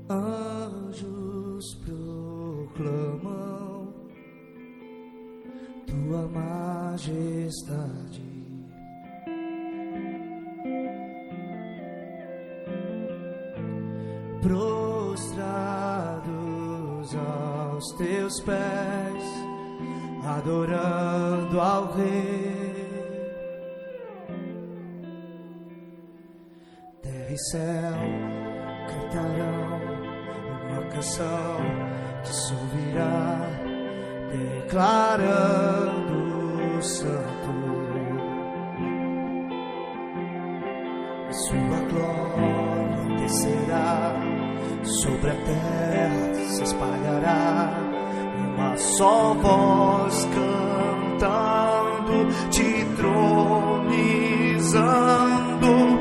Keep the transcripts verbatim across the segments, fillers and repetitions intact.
Anjos proclamam tua majestade. Prostrados aos teus pés, adorando ao Rei. Terra e céu cantarão uma canção que se ouvirá, declarando santo. A sua glória descerá, sobre a terra se espalhará, uma só voz cantando, te tronizando.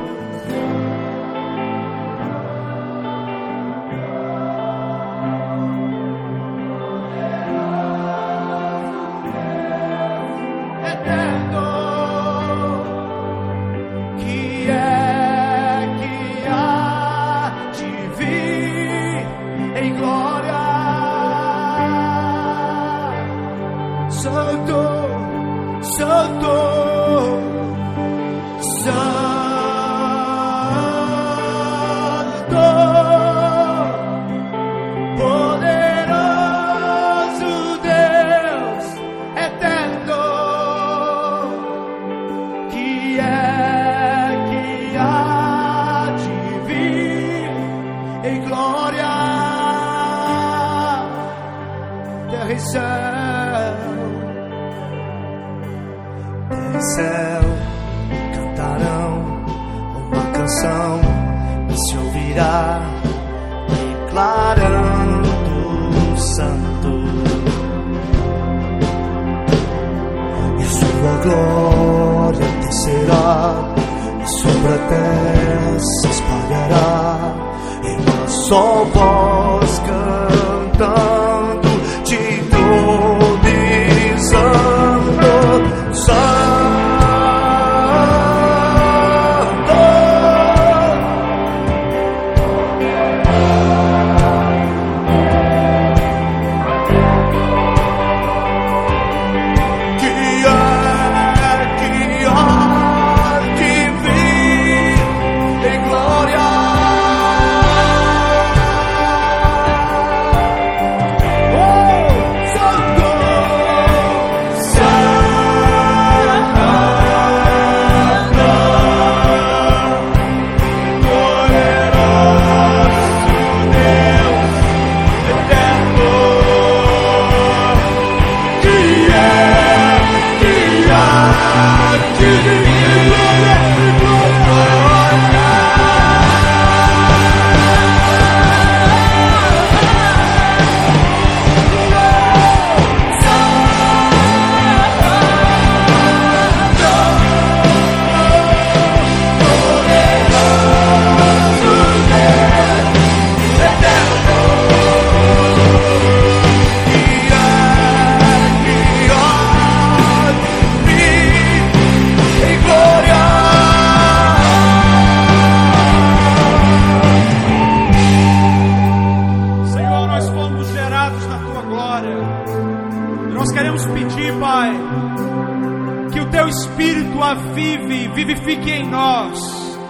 Vivifique em nós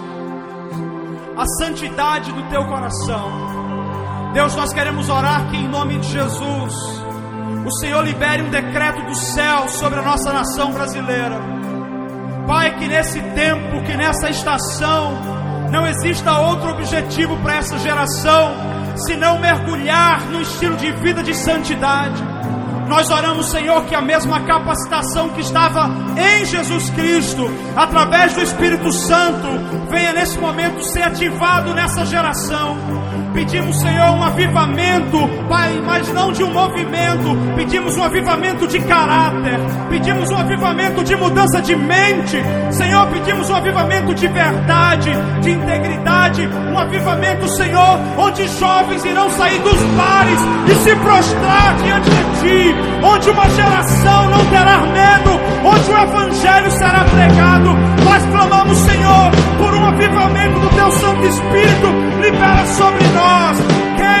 a santidade do teu coração. Deus, nós queremos orar que em nome de Jesus o Senhor libere um decreto do céu sobre a nossa nação brasileira. Pai, que nesse tempo, que nessa estação não exista outro objetivo para essa geração senão mergulhar no estilo de vida de santidade. Nós oramos, Senhor, que a mesma capacitação que estava em Jesus Cristo, através do Espírito Santo, venha nesse momento ser ativado nessa geração. Pedimos, Senhor, um avivamento, Pai, mas não de um movimento. Pedimos um avivamento de caráter. Pedimos um avivamento de mudança de mente. Senhor, pedimos um avivamento de verdade, de integridade. Um avivamento, Senhor, onde jovens irão sair dos bares e se prostrar diante de Ti. Onde uma geração não terá medo, onde o Evangelho será pregado. Nós clamamos, Senhor, por um avivamento do Teu Santo Espírito. Libera sobre nós. Quer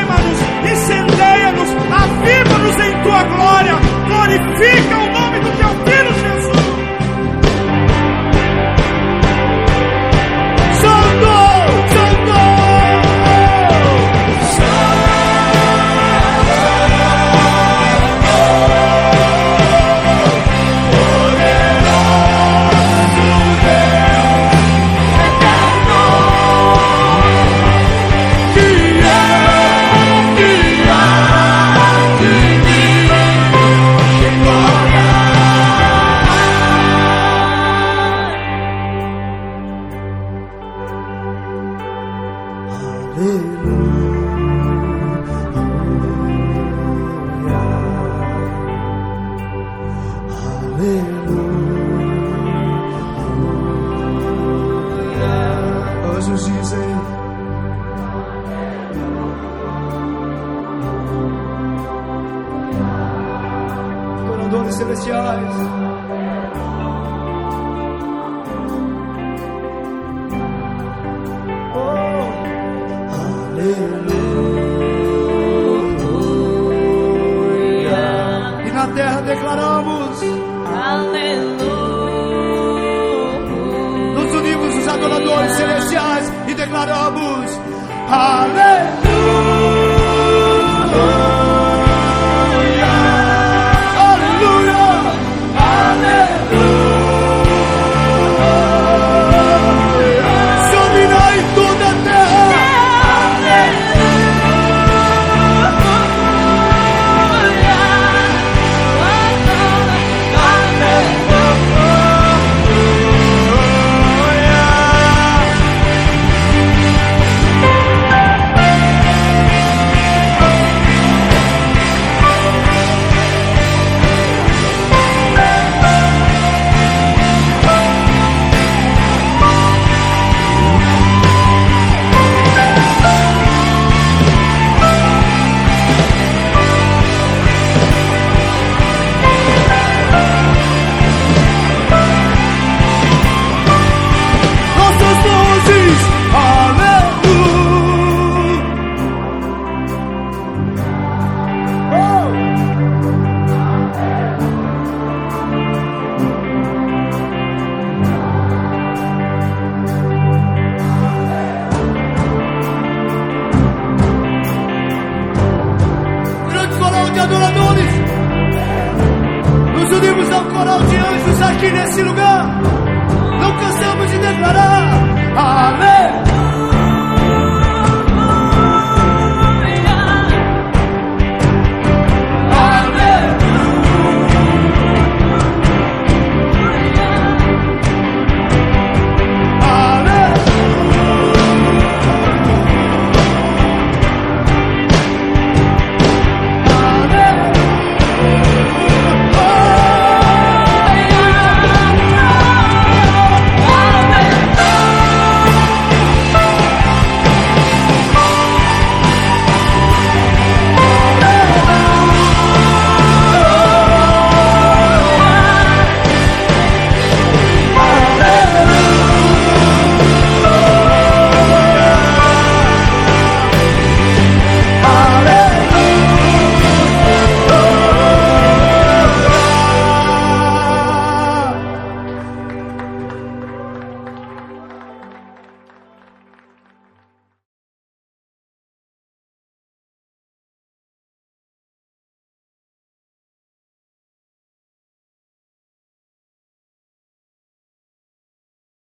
celestiais. Oh, aleluia. E na terra declaramos: aleluia. Nos unimos os adoradores celestiais e declaramos: aleluia. Adoradores, nos unimos ao coral de anjos aqui nesse lugar. Não cansamos de declarar: